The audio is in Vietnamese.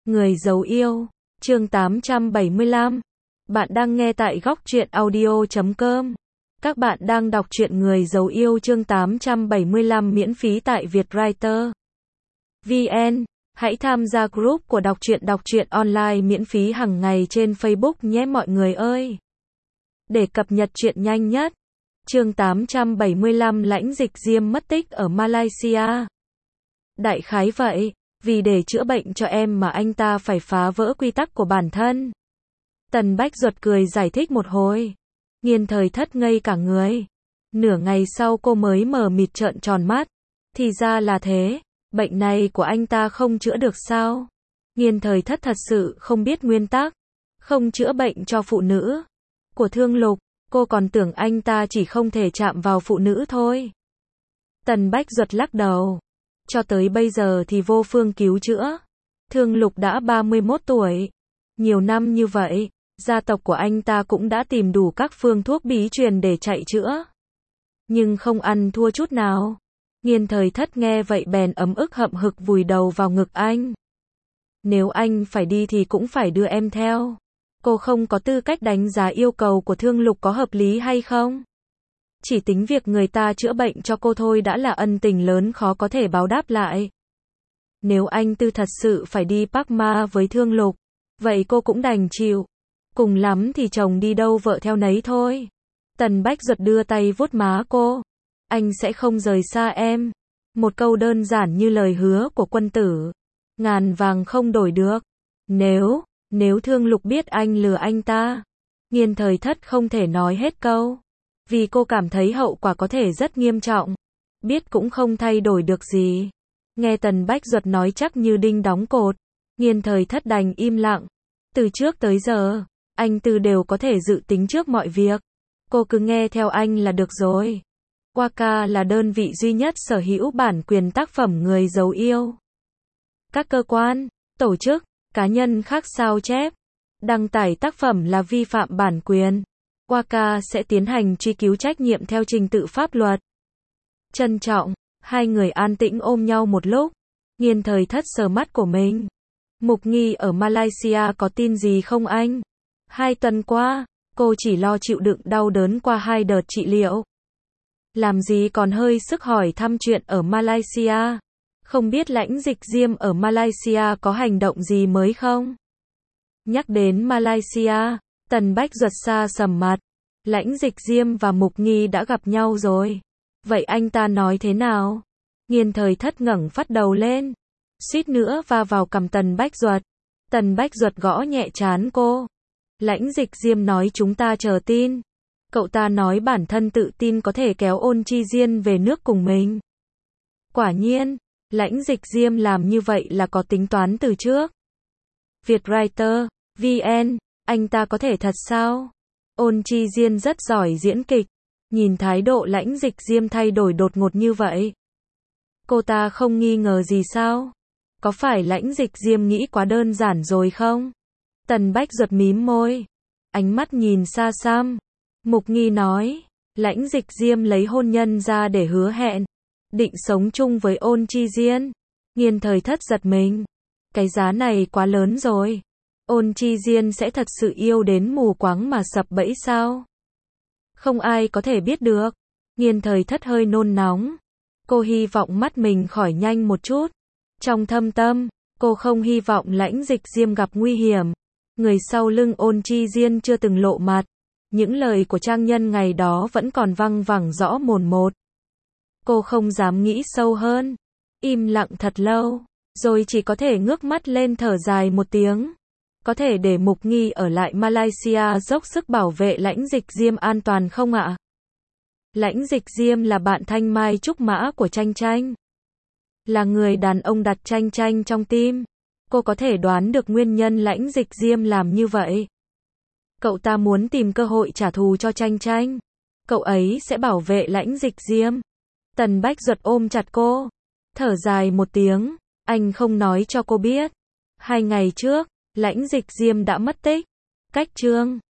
Người giấu yêu, chương 875. Bạn đang nghe tại góc truyện audio.com. Các bạn đang đọc truyện Người giấu yêu chương 875 miễn phí tại Vietwriter VN. Hãy tham gia group của đọc truyện online miễn phí hàng ngày trên Facebook nhé mọi người ơi. Để cập nhật truyện nhanh nhất. Chương 875 Lãnh Dịch Diêm mất tích ở Malaysia. Đại khái vậy, vì để chữa bệnh cho em mà anh ta phải phá vỡ quy tắc của bản thân. Tần Bách Duật cười giải thích một hồi. Nghiên Thời Thất ngây cả người. Nửa ngày sau cô mới mờ mịt trợn tròn mắt. Thì ra là thế, bệnh này của anh ta không chữa được sao? Nghiên Thời Thất thật sự không biết nguyên tắc, không chữa bệnh cho phụ nữ của Thương Lục, cô còn tưởng anh ta chỉ không thể chạm vào phụ nữ thôi. Tần Bách Duật lắc đầu. Cho tới bây giờ thì vô phương cứu chữa. Thương Lục đã 31 tuổi. Nhiều năm như vậy, gia tộc của anh ta cũng đã tìm đủ các phương thuốc bí truyền để chạy chữa. Nhưng không ăn thua chút nào. Nghiên Thời Thất nghe vậy bèn ấm ức hậm hực vùi đầu vào ngực anh. Nếu anh phải đi thì cũng phải đưa em theo. Cô không có tư cách đánh giá yêu cầu của Thương Lục có hợp lý hay không. Chỉ tính việc người ta chữa bệnh cho cô thôi đã là ân tình lớn khó có thể báo đáp lại. Nếu anh Tư thật sự phải đi Park Ma với Thương Lục, vậy cô cũng đành chịu. Cùng lắm thì chồng đi đâu vợ theo nấy thôi. Tần Bách Duật đưa tay vuốt má cô. Anh sẽ không rời xa em. Một câu đơn giản như lời hứa của quân tử. Ngàn vàng không đổi được. Nếu Thương Lục biết anh lừa anh ta. Nghiên Thời Thất không thể nói hết câu. Vì cô cảm thấy hậu quả có thể rất nghiêm trọng. Biết cũng không thay đổi được gì. Nghe Tần Bách Duật nói chắc như đinh đóng cột. Nghiên Thời Thất đành im lặng. Từ trước tới giờ, anh Tư đều có thể dự tính trước mọi việc. Cô cứ nghe theo anh là được rồi. Waka là đơn vị duy nhất sở hữu bản quyền tác phẩm Người giấu yêu. Các cơ quan, tổ chức, cá nhân khác sao chép, đăng tải tác phẩm là vi phạm bản quyền. Waka sẽ tiến hành truy cứu trách nhiệm theo trình tự pháp luật. Trân trọng, hai người an tĩnh ôm nhau một lúc. Nghiên Thời Thất sờ mắt của mình. Mục Nghi ở Malaysia có tin gì không anh? 2 tuần qua, cô chỉ lo chịu đựng đau đớn qua 2 đợt trị liệu. Làm gì còn hơi sức hỏi thăm chuyện ở Malaysia. Không biết Lãnh Dịch Diêm ở Malaysia có hành động gì mới không? Nhắc đến Malaysia, Tần Bách Duật xa sầm mặt. Lãnh Dịch Diêm và Mục Nghi đã gặp nhau rồi. Vậy anh ta nói thế nào? Nghiên Thời Thất ngẩng phát đầu lên. Suýt nữa va vào cằm Tần Bách Duật. Tần Bách Duật gõ nhẹ trán cô. Lãnh Dịch Diêm nói chúng ta chờ tin. Cậu ta nói bản thân tự tin có thể kéo Ôn Chi Diên về nước cùng mình. Quả nhiên, Lãnh Dịch Diêm làm như vậy là có tính toán từ trước. Vietwriter VN, anh ta có thể thật sao? Ôn Chi Diên rất giỏi diễn kịch. Nhìn thái độ Lãnh Dịch Diêm thay đổi đột ngột như vậy, cô ta không nghi ngờ gì sao? Có phải Lãnh Dịch Diêm nghĩ quá đơn giản rồi không? Tần Bách Duật mím môi, ánh mắt nhìn xa xăm. Mục Nghi nói, Lãnh Dịch Diêm lấy hôn nhân ra để hứa hẹn, định sống chung với Ôn Chi Diên. Nghiên Thời Thất giật mình. Cái giá này quá lớn rồi. Ôn Chi Diên sẽ thật sự yêu đến mù quáng mà sập bẫy sao? Không ai có thể biết được. Nghiên Thời Thất hơi nôn nóng. Cô hy vọng mắt mình khỏi nhanh một chút. Trong thâm tâm, cô không hy vọng Lãnh Dịch Diêm gặp nguy hiểm. Người sau lưng Ôn Chi Diên chưa từng lộ mặt. Những lời của trang nhân ngày đó vẫn còn văng vẳng rõ mồn một. Cô không dám nghĩ sâu hơn. Im lặng thật lâu, rồi chỉ có thể ngước mắt lên thở dài một tiếng. Có thể để Mục Nghi ở lại Malaysia dốc sức bảo vệ Lãnh Dịch Diêm an toàn không ạ? Lãnh Dịch Diêm là bạn thanh mai trúc mã của Tranh Tranh. Là người đàn ông đặt Tranh Tranh trong tim. Cô có thể đoán được nguyên nhân Lãnh Dịch Diêm làm như vậy. Cậu ta muốn tìm cơ hội trả thù cho Tranh Tranh. Cậu ấy sẽ bảo vệ Lãnh Dịch Diêm. Tần Bách Duật ôm chặt cô. Thở dài một tiếng. Anh không nói cho cô biết. 2 ngày trước, Lãnh Dịch Diêm đã mất tích. Cách chương